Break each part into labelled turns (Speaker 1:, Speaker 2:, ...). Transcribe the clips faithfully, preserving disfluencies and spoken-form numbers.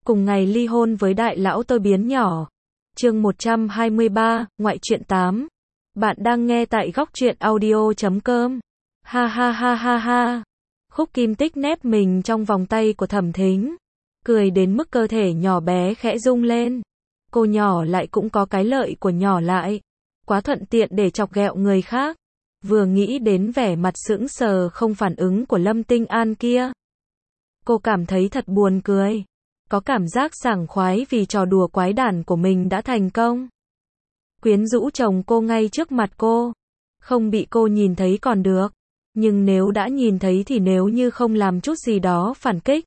Speaker 1: cùng ngày ly hôn với đại lão tôi biến nhỏ. Chương một trăm hai mươi ba, ngoại truyện tám. Bạn đang nghe tại góc truyện audio chấm com. Ha ha ha ha ha. Khúc Kim Tích nép mình trong vòng tay của Thẩm Thính, cười đến mức cơ thể nhỏ bé khẽ rung lên. Cô nhỏ lại cũng có cái lợi của nhỏ lại, quá thuận tiện để chọc ghẹo người khác. Vừa nghĩ đến vẻ mặt sững sờ không phản ứng của Lâm Tinh An kia, cô cảm thấy thật buồn cười, có cảm giác sảng khoái vì trò đùa quái đản của mình đã thành công. Quyến rũ chồng cô ngay trước mặt cô, không bị cô nhìn thấy còn được, nhưng nếu đã nhìn thấy thì nếu như không làm chút gì đó phản kích,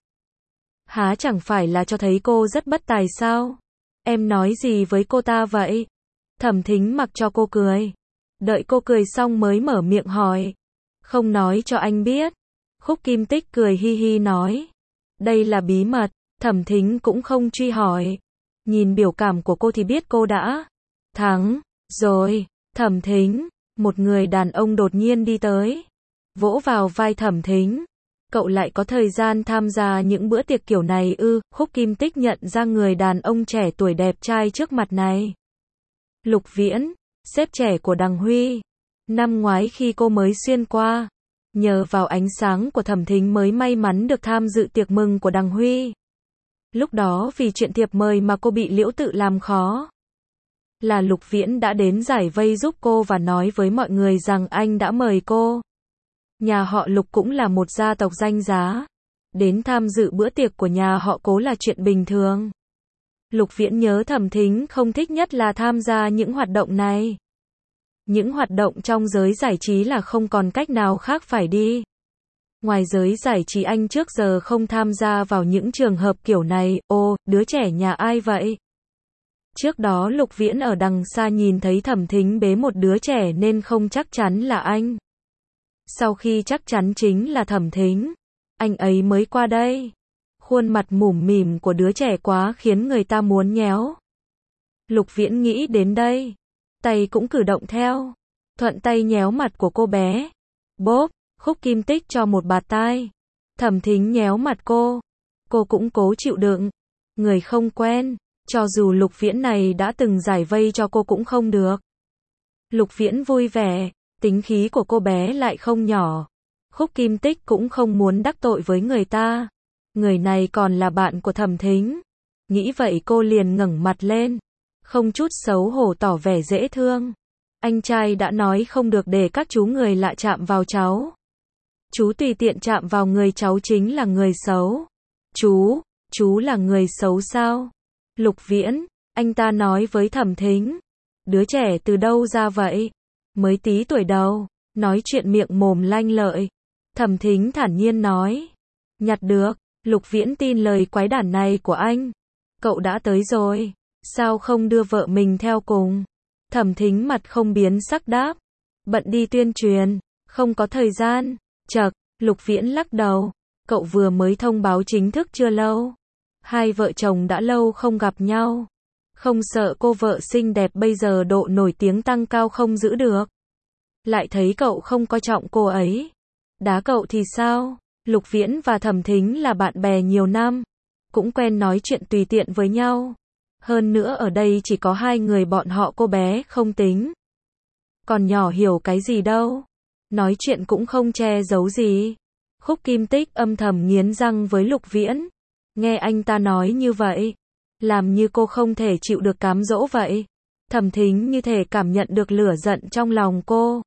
Speaker 1: há chẳng phải là cho thấy cô rất bất tài sao? Em nói gì với cô ta vậy? Thẩm Thính mặc cho cô cười, đợi cô cười xong mới mở miệng hỏi. Không nói cho anh biết. Khúc Kim Tích cười hi hi nói. Đây là bí mật. Thẩm Thính cũng không truy hỏi. Nhìn biểu cảm của cô thì biết cô đã thắng rồi. Thẩm Thính, một người đàn ông đột nhiên đi tới, vỗ vào vai Thẩm Thính. Cậu lại có thời gian tham gia những bữa tiệc kiểu này ư? Khúc Kim Tích nhận ra người đàn ông trẻ tuổi đẹp trai trước mặt này. Lục Viễn, sếp trẻ của Đằng Huy. Năm ngoái khi cô mới xuyên qua, nhờ vào ánh sáng của Thẩm Thính mới may mắn được tham dự tiệc mừng của Đằng Huy. Lúc đó vì chuyện thiệp mời mà cô bị Liễu Tự làm khó. Là Lục Viễn đã đến giải vây giúp cô và nói với mọi người rằng anh đã mời cô. Nhà họ Lục cũng là một gia tộc danh giá. Đến tham dự bữa tiệc của nhà họ Cố là chuyện bình thường. Lục Viễn nhớ Thẩm Thính không thích nhất là tham gia những hoạt động này. Những hoạt động trong giới giải trí là không còn cách nào khác phải đi. Ngoài giới giải trí anh trước giờ không tham gia vào những trường hợp kiểu này. Ô, đứa trẻ nhà ai vậy? Trước đó Lục Viễn ở đằng xa nhìn thấy Thẩm Thính bế một đứa trẻ nên không chắc chắn là anh. Sau khi chắc chắn chính là Thẩm Thính, anh ấy mới qua đây. Khuôn mặt mủm mỉm của đứa trẻ quá khiến người ta muốn nhéo. Lục Viễn nghĩ đến đây, tay cũng cử động theo, thuận tay nhéo mặt của cô bé. Bốp, Khúc Kim Tích cho một bạt tai. Thẩm Thính nhéo mặt cô, cô cũng cố chịu đựng. Người không quen, cho dù Lục Viễn này đã từng giải vây cho cô cũng không được. Lục Viễn vui vẻ, tính khí của cô bé lại không nhỏ. Khúc Kim Tích cũng không muốn đắc tội với người ta. Người này còn là bạn của Thẩm Thính. Nghĩ vậy cô liền ngẩng mặt lên, không chút xấu hổ tỏ vẻ dễ thương. Anh trai đã nói không được để các chú người lạ chạm vào cháu. Chú tùy tiện chạm vào người cháu chính là người xấu. Chú, chú là người xấu sao? Lục Viễn, anh ta nói với Thẩm Thính. Đứa trẻ từ đâu ra vậy? Mới tí tuổi đầu, nói chuyện miệng mồm lanh lợi. Thẩm Thính thản nhiên nói. Nhặt được. Lục Viễn tin lời quái đản này của anh. Cậu đã tới rồi, sao không đưa vợ mình theo cùng? Thẩm Thính mặt không biến sắc đáp. Bận đi tuyên truyền, không có thời gian. Chậc, Lục Viễn lắc đầu. Cậu vừa mới thông báo chính thức chưa lâu. Hai vợ chồng đã lâu không gặp nhau. Không sợ cô vợ xinh đẹp bây giờ độ nổi tiếng tăng cao không giữ được. Lại thấy cậu không coi trọng cô ấy. Đá cậu thì sao? Lục Viễn và Thẩm Thính là bạn bè nhiều năm, cũng quen nói chuyện tùy tiện với nhau. Hơn nữa ở đây chỉ có hai người bọn họ, cô bé không tính. Còn nhỏ hiểu cái gì đâu. Nói chuyện cũng không che giấu gì. Khúc Kim Tích âm thầm nghiến răng với Lục Viễn. Nghe anh ta nói như vậy, làm như cô không thể chịu được cám dỗ vậy. Thẩm Thính như thể cảm nhận được lửa giận trong lòng cô.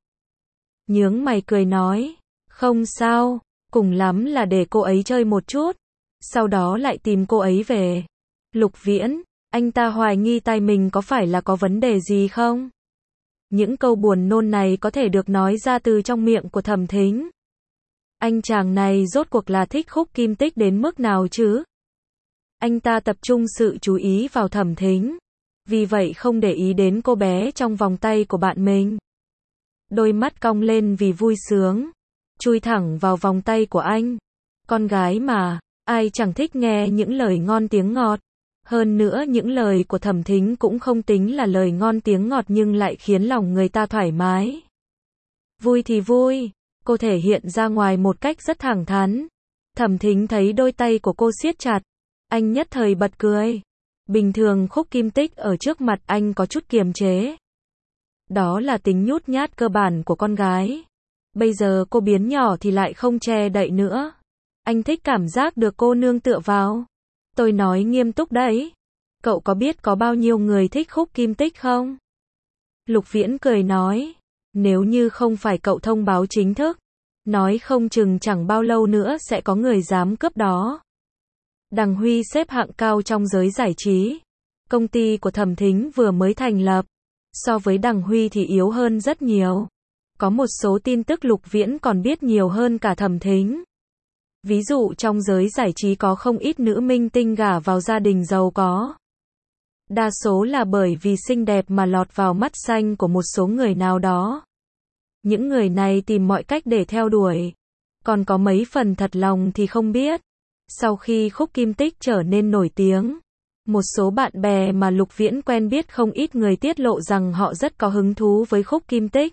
Speaker 1: Nhướng mày cười nói. Không sao. Cùng lắm là để cô ấy chơi một chút, sau đó lại tìm cô ấy về. Lục Viễn, anh ta hoài nghi tai mình có phải là có vấn đề gì không? Những câu buồn nôn này có thể được nói ra từ trong miệng của Thẩm Thính. Anh chàng này rốt cuộc là thích Khúc Kim Tích đến mức nào chứ? Anh ta tập trung sự chú ý vào Thẩm Thính, vì vậy không để ý đến cô bé trong vòng tay của bạn mình. Đôi mắt cong lên vì vui sướng, chui thẳng vào vòng tay của anh. Con gái mà, ai chẳng thích nghe những lời ngon tiếng ngọt. Hơn nữa những lời của Thẩm Thính cũng không tính là lời ngon tiếng ngọt nhưng lại khiến lòng người ta thoải mái. Vui thì vui, cô thể hiện ra ngoài một cách rất thẳng thắn. Thẩm Thính thấy đôi tay của cô siết chặt, Anh nhất thời bật cười. Bình thường Khúc Kim Tích ở trước mặt anh có chút kiềm chế. Đó là tính nhút nhát cơ bản của con gái. Bây giờ cô biến nhỏ thì lại không che đậy nữa. Anh thích cảm giác được cô nương tựa vào. Tôi nói nghiêm túc đấy. Cậu có biết có bao nhiêu người thích Khúc Kim Tích không? Lục Viễn cười nói. Nếu như không phải cậu thông báo chính thức, nói không chừng chẳng bao lâu nữa sẽ có người dám cướp đó. Đằng Huy xếp hạng cao trong giới giải trí. Công ty của Thẩm Thính vừa mới thành lập. So với Đằng Huy thì yếu hơn rất nhiều. Có một số tin tức Lục Viễn còn biết nhiều hơn cả Thẩm Thính. Ví dụ trong giới giải trí có không ít nữ minh tinh gả vào gia đình giàu có. Đa số là bởi vì xinh đẹp mà lọt vào mắt xanh của một số người nào đó. Những người này tìm mọi cách để theo đuổi. Còn có mấy phần thật lòng thì không biết. Sau khi Khúc Kim Tích trở nên nổi tiếng, một số bạn bè mà Lục Viễn quen biết không ít người tiết lộ rằng họ rất có hứng thú với Khúc Kim Tích.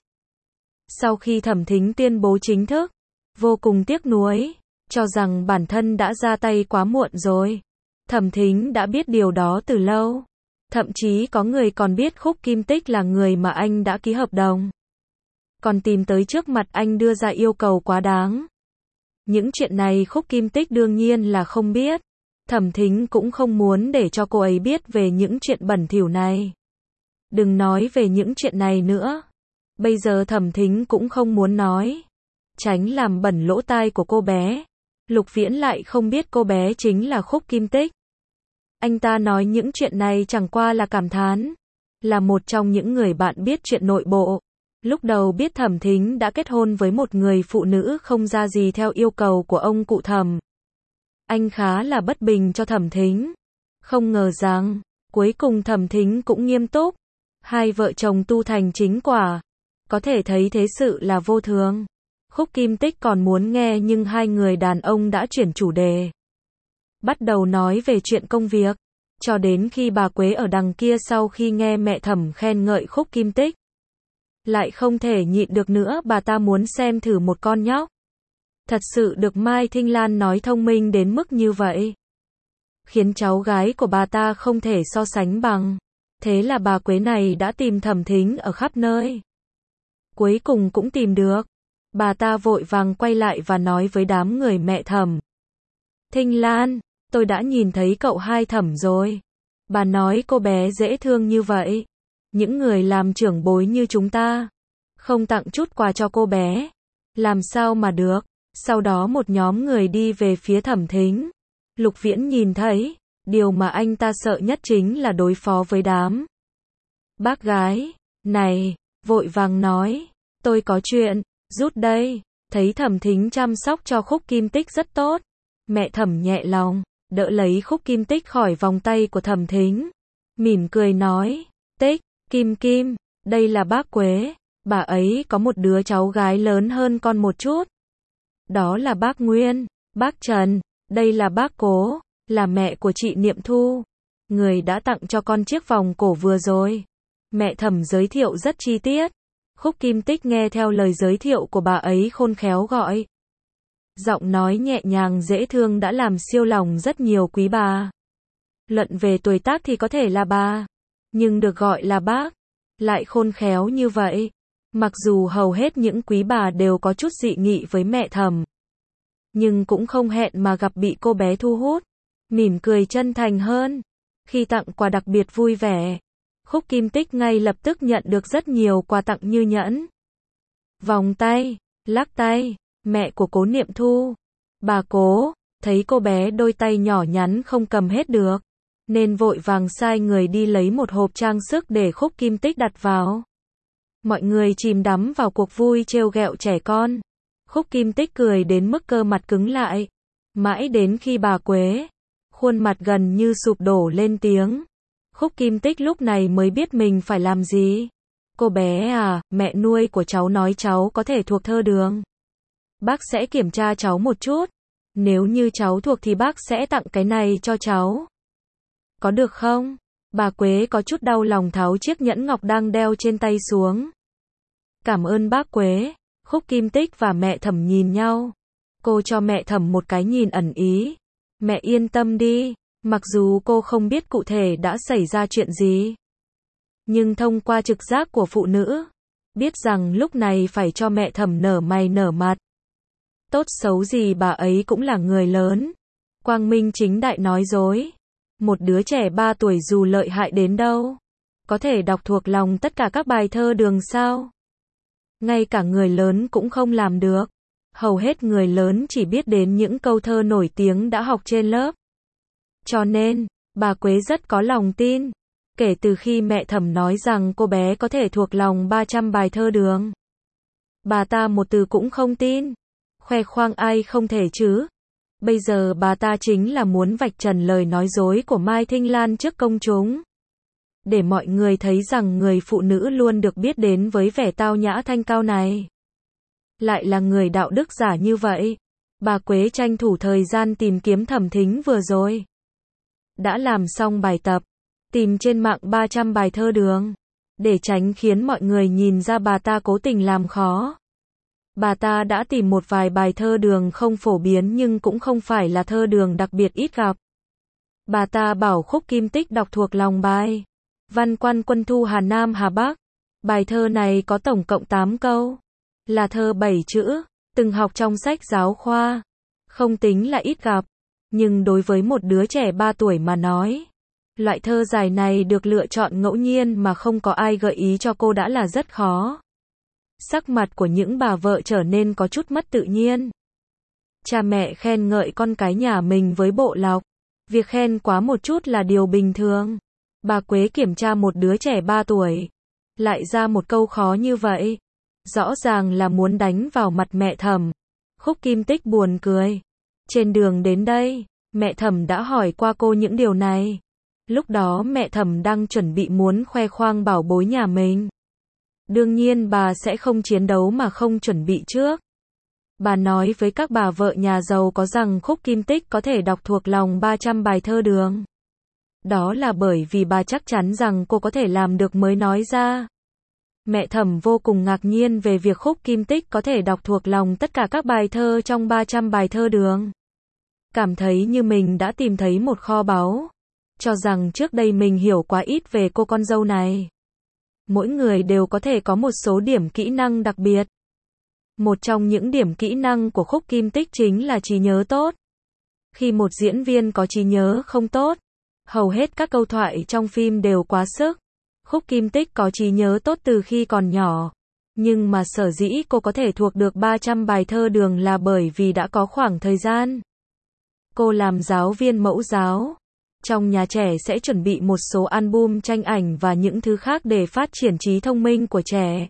Speaker 1: Sau khi Thẩm Thính tuyên bố chính thức, vô cùng tiếc nuối, cho rằng bản thân đã ra tay quá muộn rồi. Thẩm Thính đã biết điều đó từ lâu. Thậm chí có người còn biết Khúc Kim Tích là người mà anh đã ký hợp đồng. Còn tìm tới trước mặt anh đưa ra yêu cầu quá đáng. Những chuyện này Khúc Kim Tích đương nhiên là không biết. Thẩm Thính cũng không muốn để cho cô ấy biết về những chuyện bẩn thỉu này. Đừng nói về những chuyện này nữa. Bây giờ Thẩm Thính cũng không muốn nói. Tránh làm bẩn lỗ tai của cô bé. Lục Viễn lại không biết cô bé chính là Khúc Kim Tích. Anh ta nói những chuyện này chẳng qua là cảm thán. Là một trong những người bạn biết chuyện nội bộ. Lúc đầu biết Thẩm Thính đã kết hôn với một người phụ nữ không ra gì theo yêu cầu của ông cụ Thẩm. Anh khá là bất bình cho Thẩm Thính. Không ngờ rằng, cuối cùng Thẩm Thính cũng nghiêm túc. Hai vợ chồng tu thành chính quả. Có thể thấy thế sự là vô thường. Khúc Kim Tích còn muốn nghe nhưng hai người đàn ông đã chuyển chủ đề. Bắt đầu nói về chuyện công việc. Cho đến khi bà Quế ở đằng kia sau khi nghe mẹ Thẩm khen ngợi Khúc Kim Tích. Lại không thể nhịn được nữa, bà ta muốn xem thử một con nhóc. Thật sự được Mai Thinh Lan nói thông minh đến mức như vậy. Khiến cháu gái của bà ta không thể so sánh bằng. Thế là bà Quế này đã tìm Thẩm Thính ở khắp nơi. Cuối cùng cũng tìm được. Bà ta vội vàng quay lại và nói với đám người mẹ Thẩm. Thinh Lan, tôi đã nhìn thấy cậu hai Thẩm rồi. Bà nói cô bé dễ thương như vậy. Những người làm trưởng bối như chúng ta, không tặng chút quà cho cô bé. Làm sao mà được. Sau đó một nhóm người đi về phía Thẩm Thính. Lục Viễn nhìn thấy, điều mà anh ta sợ nhất chính là đối phó với đám bác gái này, vội vàng nói, tôi có chuyện, rút đây. Thấy Thẩm Thính chăm sóc cho Khúc Kim Tích rất tốt. Mẹ Thẩm nhẹ lòng, đỡ lấy Khúc Kim Tích khỏi vòng tay của Thẩm Thính. Mỉm cười nói, Tích, Kim Kim, đây là bác Quế. Bà ấy có một đứa cháu gái lớn hơn con một chút. Đó là bác Nguyên, bác Trần, đây là bác Cố, là mẹ của chị Niệm Thu. Người đã tặng cho con chiếc vòng cổ vừa rồi. Mẹ Thẩm giới thiệu rất chi tiết. Khúc Kim Tích nghe theo lời giới thiệu của bà ấy khôn khéo gọi. Giọng nói nhẹ nhàng dễ thương đã làm siêu lòng rất nhiều quý bà. Luận về tuổi tác thì có thể là bà, nhưng được gọi là bác, lại khôn khéo như vậy. Mặc dù hầu hết những quý bà đều có chút dị nghị với mẹ Thẩm, nhưng cũng không hẹn mà gặp bị cô bé thu hút, mỉm cười chân thành hơn. Khi tặng quà đặc biệt vui vẻ, Khúc Kim Tích ngay lập tức nhận được rất nhiều quà tặng như nhẫn, vòng tay, lắc tay. Mẹ của Cố Niệm Thu, bà Cố, thấy cô bé đôi tay nhỏ nhắn không cầm hết được, nên vội vàng sai người đi lấy một hộp trang sức để Khúc Kim Tích đặt vào. Mọi người chìm đắm vào cuộc vui trêu ghẹo trẻ con. Khúc Kim Tích cười đến mức cơ mặt cứng lại. Mãi đến khi bà Quế, khuôn mặt gần như sụp đổ lên tiếng. Khúc Kim Tích lúc này mới biết mình phải làm gì. Cô bé à, mẹ nuôi của cháu nói cháu có thể thuộc thơ đường. Bác sẽ kiểm tra cháu một chút. Nếu như cháu thuộc thì bác sẽ tặng cái này cho cháu. Có được không? Bà Quế có chút đau lòng tháo chiếc nhẫn ngọc đang đeo trên tay xuống. Cảm ơn bác Quế. Khúc Kim Tích và mẹ Thẩm nhìn nhau. Cô cho mẹ Thẩm một cái nhìn ẩn ý. Mẹ yên tâm đi, Mặc dù cô không biết cụ thể đã xảy ra chuyện gì, nhưng thông qua trực giác của phụ nữ, biết rằng lúc này phải cho mẹ Thẩm nở mày nở mặt. Tốt xấu gì bà ấy cũng là người lớn, quang minh chính đại nói dối. Một đứa trẻ ba tuổi dù lợi hại đến đâu, có thể đọc thuộc lòng tất cả các bài thơ Đường sao? Ngay cả người lớn cũng không làm được. Hầu hết người lớn chỉ biết đến những câu thơ nổi tiếng đã học trên lớp. Cho nên, bà Quế rất có lòng tin. Kể từ khi mẹ Thẩm nói rằng cô bé có thể thuộc lòng ba trăm bài thơ Đường, bà ta một từ cũng không tin. Khoe khoang ai không thể chứ. Bây giờ bà ta chính là muốn vạch trần lời nói dối của Mai Thinh Lan trước công chúng, để mọi người thấy rằng người phụ nữ luôn được biết đến với vẻ tao nhã thanh cao này, lại là người đạo đức giả như vậy. Bà Quế tranh thủ thời gian tìm kiếm Thẩm Thính vừa rồi. Đã làm xong bài tập, tìm trên mạng ba trăm bài thơ Đường, để tránh khiến mọi người nhìn ra bà ta cố tình làm khó. Bà ta đã tìm một vài bài thơ Đường không phổ biến nhưng cũng không phải là thơ Đường đặc biệt ít gặp. Bà ta bảo Khúc Kim Tích đọc thuộc lòng bài Văn Quan Quân Thu Hà Nam Hà Bắc. Bài thơ này có tổng cộng tám câu, là thơ bảy chữ, từng học trong sách giáo khoa, không tính là ít gặp. Nhưng đối với một đứa trẻ ba tuổi mà nói, loại thơ dài này được lựa chọn ngẫu nhiên mà không có ai gợi ý cho cô đã là rất khó. Sắc mặt của những bà vợ trở nên có chút mất tự nhiên. Cha mẹ khen ngợi con cái nhà mình với bộ lọc. Việc khen quá một chút là điều bình thường. Bà Quế kiểm tra một đứa trẻ ba tuổi, lại ra một câu khó như vậy. Rõ ràng là muốn đánh vào mặt mẹ Thẩm. Khúc Kim Tích buồn cười. Trên đường đến đây, mẹ Thẩm đã hỏi qua cô những điều này. Lúc đó mẹ Thẩm đang chuẩn bị muốn khoe khoang bảo bối nhà mình. Đương nhiên bà sẽ không chiến đấu mà không chuẩn bị trước. Bà nói với các bà vợ nhà giàu có rằng Khúc Kim Tích có thể đọc thuộc lòng ba trăm bài thơ Đường. Đó là bởi vì bà chắc chắn rằng cô có thể làm được mới nói ra. Mẹ Thẩm vô cùng ngạc nhiên về việc Khúc Kim Tích có thể đọc thuộc lòng tất cả các bài thơ trong ba trăm bài thơ Đường. Cảm thấy như mình đã tìm thấy một kho báu. Cho rằng trước đây mình hiểu quá ít về cô con dâu này. Mỗi người đều có thể có một số điểm kỹ năng đặc biệt. Một trong những điểm kỹ năng của Khúc Kim Tích chính là trí nhớ tốt. Khi một diễn viên có trí nhớ không tốt, hầu hết các câu thoại trong phim đều quá sức. Khúc Kim Tích có trí nhớ tốt từ khi còn nhỏ. Nhưng mà sở dĩ cô có thể thuộc được ba trăm bài thơ Đường là bởi vì đã có khoảng thời gian cô làm giáo viên mẫu giáo. Trong nhà trẻ sẽ chuẩn bị một số album tranh ảnh và những thứ khác để phát triển trí thông minh của trẻ.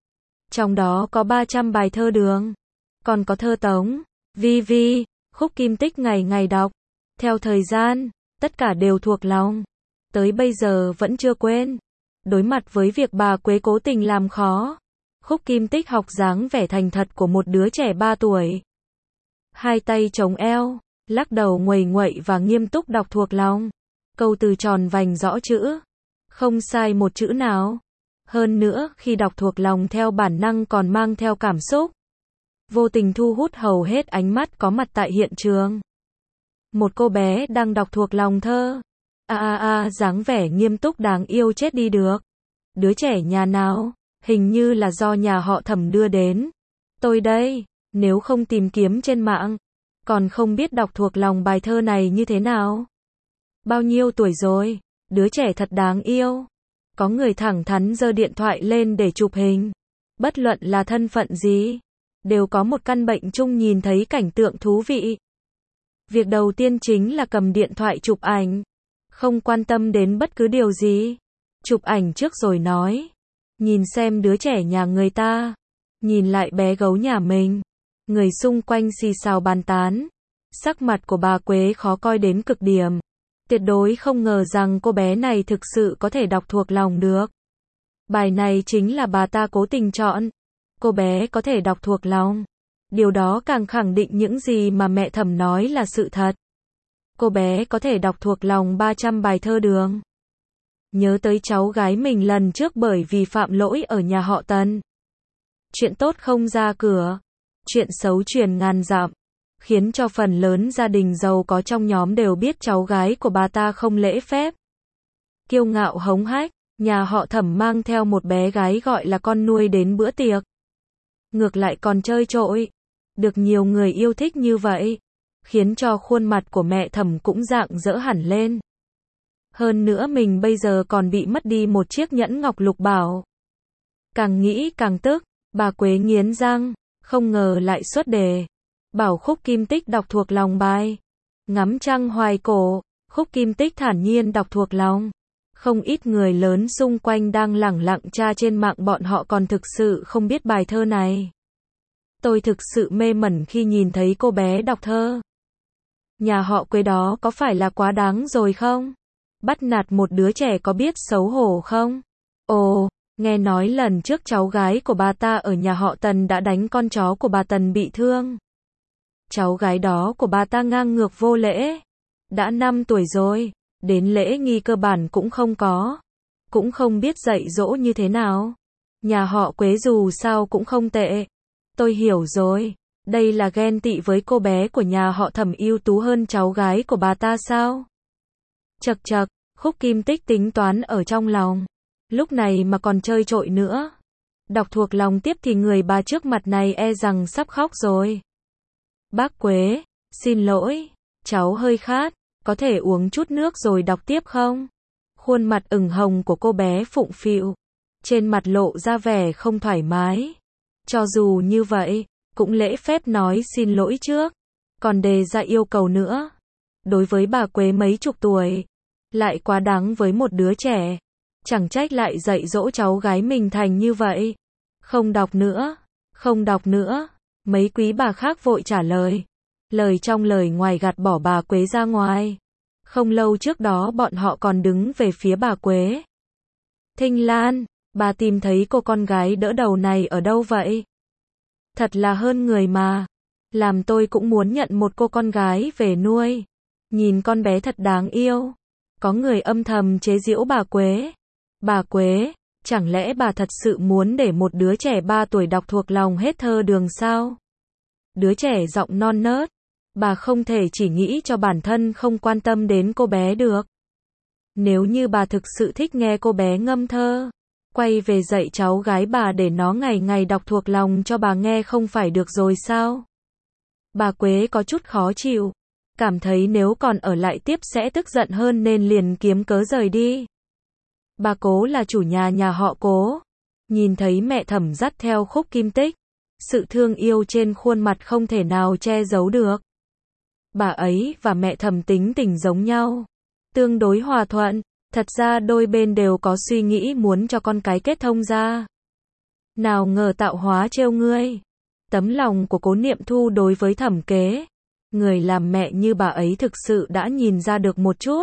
Speaker 1: Trong đó có ba trăm bài thơ Đường. Còn có thơ Tống, vi vi, Khúc Kim Tích ngày ngày đọc. Theo thời gian, tất cả đều thuộc lòng. Tới bây giờ vẫn chưa quên. Đối mặt với việc bà Quế cố tình làm khó, Khúc Kim Tích học dáng vẻ thành thật của một đứa trẻ ba tuổi. Hai tay chống eo, lắc đầu nguầy nguậy và nghiêm túc đọc thuộc lòng. Câu từ tròn vành rõ chữ, không sai một chữ nào. Hơn nữa, khi đọc thuộc lòng theo bản năng còn mang theo cảm xúc, vô tình thu hút hầu hết ánh mắt có mặt tại hiện trường. Một cô bé đang đọc thuộc lòng thơ. A a a, dáng vẻ nghiêm túc đáng yêu chết đi được. Đứa trẻ nhà nào? Hình như là do nhà họ Thẩm đưa đến. Tôi đây, nếu không tìm kiếm trên mạng, còn không biết đọc thuộc lòng bài thơ này như thế nào. Bao nhiêu tuổi rồi? Đứa trẻ thật đáng yêu. Có người thẳng thắn giơ điện thoại lên để chụp hình. Bất luận là thân phận gì, đều có một căn bệnh chung nhìn thấy cảnh tượng thú vị. Việc đầu tiên chính là cầm điện thoại chụp ảnh. Không quan tâm đến bất cứ điều gì. Chụp ảnh trước rồi nói. Nhìn xem đứa trẻ nhà người ta. Nhìn lại bé gấu nhà mình. Người xung quanh xì xào bàn tán. Sắc mặt của bà Quế khó coi đến cực điểm. Tuyệt đối không ngờ rằng cô bé này thực sự có thể đọc thuộc lòng được. Bài này chính là bà ta cố tình chọn. Cô bé có thể đọc thuộc lòng. Điều đó càng khẳng định những gì mà mẹ Thẩm nói là sự thật. Cô bé có thể đọc thuộc lòng ba trăm bài thơ Đường. Nhớ tới cháu gái mình lần trước bởi vì phạm lỗi ở nhà họ Tần. Chuyện tốt không ra cửa, chuyện xấu truyền ngàn dặm. khiến cho phần lớn gia đình giàu có trong nhóm đều biết cháu gái của bà ta không lễ phép. Kiêu ngạo hống hách, nhà họ Thẩm mang theo một bé gái gọi là con nuôi đến bữa tiệc. Ngược lại còn chơi trội, được nhiều người yêu thích như vậy, khiến cho khuôn mặt của mẹ Thẩm cũng rạng rỡ hẳn lên. Hơn nữa mình bây giờ còn bị mất đi một chiếc nhẫn ngọc lục bảo. Càng nghĩ càng tức, bà Quế nghiến răng, không ngờ lại xuất đề. Bảo Khúc Kim Tích đọc thuộc lòng bài. Ngắm trăng hoài cổ, Khúc Kim Tích thản nhiên đọc thuộc lòng. Không ít người lớn xung quanh đang lẳng lặng tra trên mạng, bọn họ còn thực sự không biết bài thơ này. Tôi thực sự mê mẩn khi nhìn thấy cô bé đọc thơ. Nhà họ Quế đó có phải là quá đáng rồi không? Bắt nạt một đứa trẻ có biết xấu hổ không? Ồ, nghe nói lần trước cháu gái của bà ta ở nhà họ Tần đã đánh con chó của bà Tần bị thương. Cháu gái đó của bà ta ngang ngược vô lễ. Đã năm tuổi rồi, đến lễ nghi cơ bản cũng không có. Cũng không biết dạy dỗ như thế nào. Nhà họ Quế dù sao cũng không tệ. Tôi hiểu rồi, đây là ghen tị với cô bé của nhà họ Thẩm ưu tú hơn cháu gái của bà ta sao? Chậc chậc, Khúc Kim Tích tính toán ở trong lòng. Lúc này mà còn chơi trội nữa. Đọc thuộc lòng tiếp thì người bà trước mặt này e rằng sắp khóc rồi. Bác Quế, xin lỗi, cháu hơi khát, có thể uống chút nước rồi đọc tiếp không? Khuôn mặt ửng hồng của cô bé phụng phịu, trên mặt lộ ra vẻ không thoải mái. Cho dù như vậy, cũng lễ phép nói xin lỗi trước, còn đề ra yêu cầu nữa. Đối với bà Quế mấy chục tuổi, lại quá đáng với một đứa trẻ. Chẳng trách lại dạy dỗ cháu gái mình thành như vậy. Không đọc nữa, không đọc nữa. Mấy quý bà khác vội trả lời. Lời trong lời ngoài gạt bỏ bà Quế ra ngoài. Không lâu trước đó bọn họ còn đứng về phía bà Quế. Thinh Lan, bà tìm thấy cô con gái đỡ đầu này ở đâu vậy? Thật là hơn người mà. Làm tôi cũng muốn nhận một cô con gái về nuôi. Nhìn con bé thật đáng yêu. Có người âm thầm chế giễu bà Quế. Bà Quế, chẳng lẽ bà thật sự muốn để một đứa trẻ ba tuổi đọc thuộc lòng hết thơ đường sao? Đứa trẻ giọng non nớt. Bà không thể chỉ nghĩ cho bản thân không quan tâm đến cô bé được. Nếu như bà thực sự thích nghe cô bé ngâm thơ, quay về dạy cháu gái bà để nó ngày ngày đọc thuộc lòng cho bà nghe không phải được rồi sao? Bà Quế có chút khó chịu, cảm thấy nếu còn ở lại tiếp sẽ tức giận hơn nên liền kiếm cớ rời đi. Bà Cố là chủ nhà nhà họ Cố. Nhìn thấy mẹ Thẩm dắt theo Khúc Kim Tích, sự thương yêu trên khuôn mặt không thể nào che giấu được. Bà ấy và mẹ Thẩm tính tình giống nhau, tương đối hòa thuận, thật ra đôi bên đều có suy nghĩ muốn cho con cái kết thông ra. Nào ngờ tạo hóa trêu ngươi. Tấm lòng của Cố Niệm Thu đối với Thẩm Kế, người làm mẹ như bà ấy thực sự đã nhìn ra được một chút.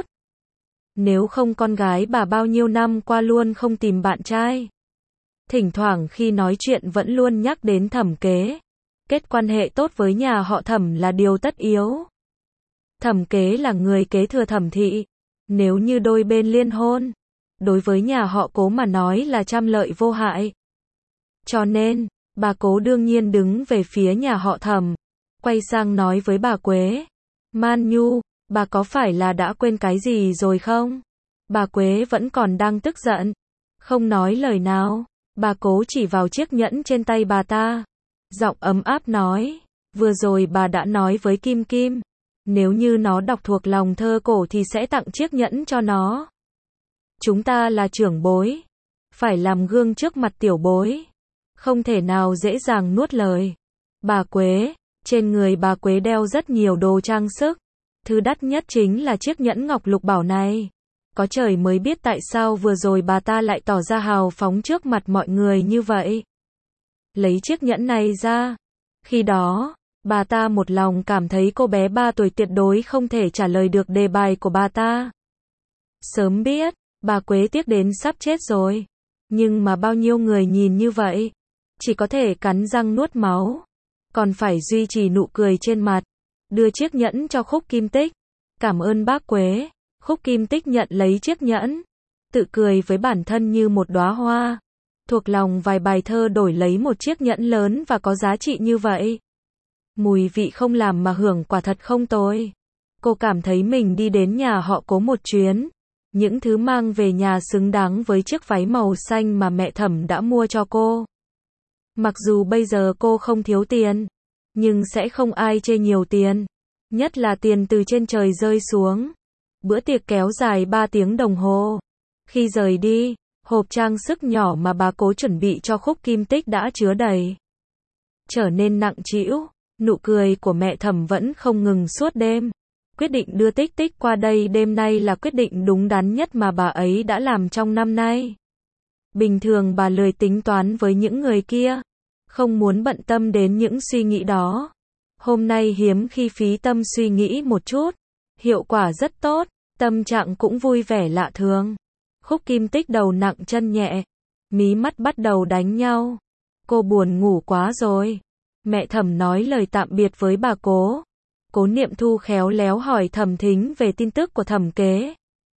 Speaker 1: Nếu không con gái bà bao nhiêu năm qua luôn không tìm bạn trai. Thỉnh thoảng khi nói chuyện vẫn luôn nhắc đến Thẩm Kế. Kết quan hệ tốt với nhà họ Thẩm là điều tất yếu. Thẩm Kế là người kế thừa Thẩm thị. Nếu như đôi bên liên hôn, đối với nhà họ Cố mà nói là trăm lợi vô hại. Cho nên, bà Cố đương nhiên đứng về phía nhà họ Thẩm. Quay sang nói với bà Quế. Man Nhu, bà có phải là đã quên cái gì rồi không? Bà Quế vẫn còn đang tức giận. Không nói lời nào. Bà Cố chỉ vào chiếc nhẫn trên tay bà ta. Giọng ấm áp nói. Vừa rồi bà đã nói với Kim Kim. Nếu như nó đọc thuộc lòng thơ cổ thì sẽ tặng chiếc nhẫn cho nó. Chúng ta là trưởng bối. Phải làm gương trước mặt tiểu bối. Không thể nào dễ dàng nuốt lời. Bà Quế, trên người bà Quế đeo rất nhiều đồ trang sức. Thứ đắt nhất chính là chiếc nhẫn ngọc lục bảo này. Có trời mới biết tại sao vừa rồi bà ta lại tỏ ra hào phóng trước mặt mọi người như vậy. Lấy chiếc nhẫn này ra. Khi đó, bà ta một lòng cảm thấy cô bé ba tuổi tuyệt đối không thể trả lời được đề bài của bà ta. Sớm biết, bà Quế tiếc đến sắp chết rồi. Nhưng mà bao nhiêu người nhìn như vậy, chỉ có thể cắn răng nuốt máu. Còn phải duy trì nụ cười trên mặt. Đưa chiếc nhẫn cho Khúc Kim Tích. Cảm ơn bác Quế. Khúc Kim Tích nhận lấy chiếc nhẫn. Tự cười với bản thân như một đóa hoa. Thuộc lòng vài bài thơ đổi lấy một chiếc nhẫn lớn và có giá trị như vậy. Mùi vị không làm mà hưởng quả thật không tồi. Cô cảm thấy mình đi đến nhà họ Cố một chuyến. Những thứ mang về nhà xứng đáng với chiếc váy màu xanh mà mẹ Thẩm đã mua cho cô. Mặc dù bây giờ cô không thiếu tiền, nhưng sẽ không ai chê nhiều tiền. Nhất là tiền từ trên trời rơi xuống. Bữa tiệc kéo dài ba tiếng đồng hồ. Khi rời đi, hộp trang sức nhỏ mà bà Cố chuẩn bị cho Khúc Kim Tích đã chứa đầy. Trở nên nặng trĩu, nụ cười của mẹ Thẩm vẫn không ngừng suốt đêm. Quyết định đưa Tích Tích qua đây đêm nay là quyết định đúng đắn nhất mà bà ấy đã làm trong năm nay. Bình thường bà lười tính toán với những người kia, không muốn bận tâm đến những suy nghĩ đó. Hôm nay hiếm khi phí tâm suy nghĩ một chút, hiệu quả rất tốt, tâm trạng cũng vui vẻ lạ thường. Khúc Kim Tích đầu nặng chân nhẹ, mí mắt bắt đầu đánh nhau. Cô buồn ngủ quá rồi. Mẹ Thẩm nói lời tạm biệt với bà Cố. Cố Niệm Thu khéo léo hỏi Thẩm Thính về tin tức của Thẩm Kế.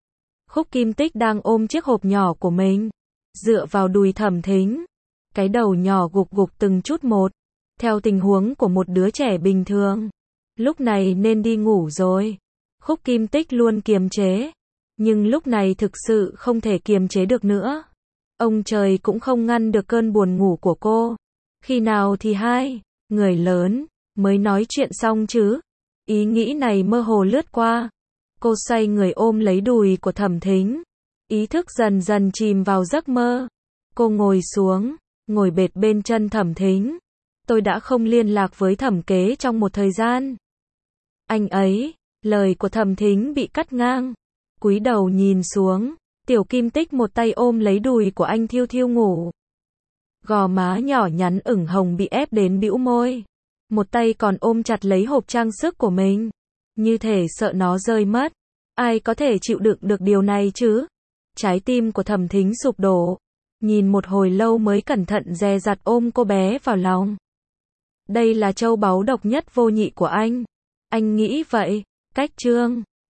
Speaker 1: Khúc Kim Tích đang ôm chiếc hộp nhỏ của mình, dựa vào đùi Thẩm Thính. Cái đầu nhỏ gục gục từng chút một, theo tình huống của một đứa trẻ bình thường. Lúc này nên đi ngủ rồi. Khúc Kim Tích luôn kiềm chế, nhưng lúc này thực sự không thể kiềm chế được nữa. Ông trời cũng không ngăn được cơn buồn ngủ của cô. Khi nào thì hai người lớn mới nói chuyện xong chứ? Ý nghĩ này mơ hồ lướt qua. Cô xoay người ôm lấy đùi của Thẩm Thính. Ý thức dần dần chìm vào giấc mơ. Cô ngồi xuống, ngồi bệt bên chân Thẩm Thính. Tôi đã không liên lạc với Thẩm Kế trong một thời gian. Anh ấy, lời của Thẩm Thính bị cắt ngang. Cúi đầu nhìn xuống, Tiểu Kim Tích một tay ôm lấy đùi của anh thiêu thiêu ngủ. Gò má nhỏ nhắn ửng hồng bị ép đến bĩu môi. Một tay còn ôm chặt lấy hộp trang sức của mình, như thể sợ nó rơi mất. Ai có thể chịu đựng được điều này chứ? Trái tim của Thẩm Thính sụp đổ. Nhìn một hồi lâu mới cẩn thận dè dặt ôm cô bé vào lòng. Đây là châu báu độc nhất vô nhị của anh. Anh nghĩ vậy. Cách chương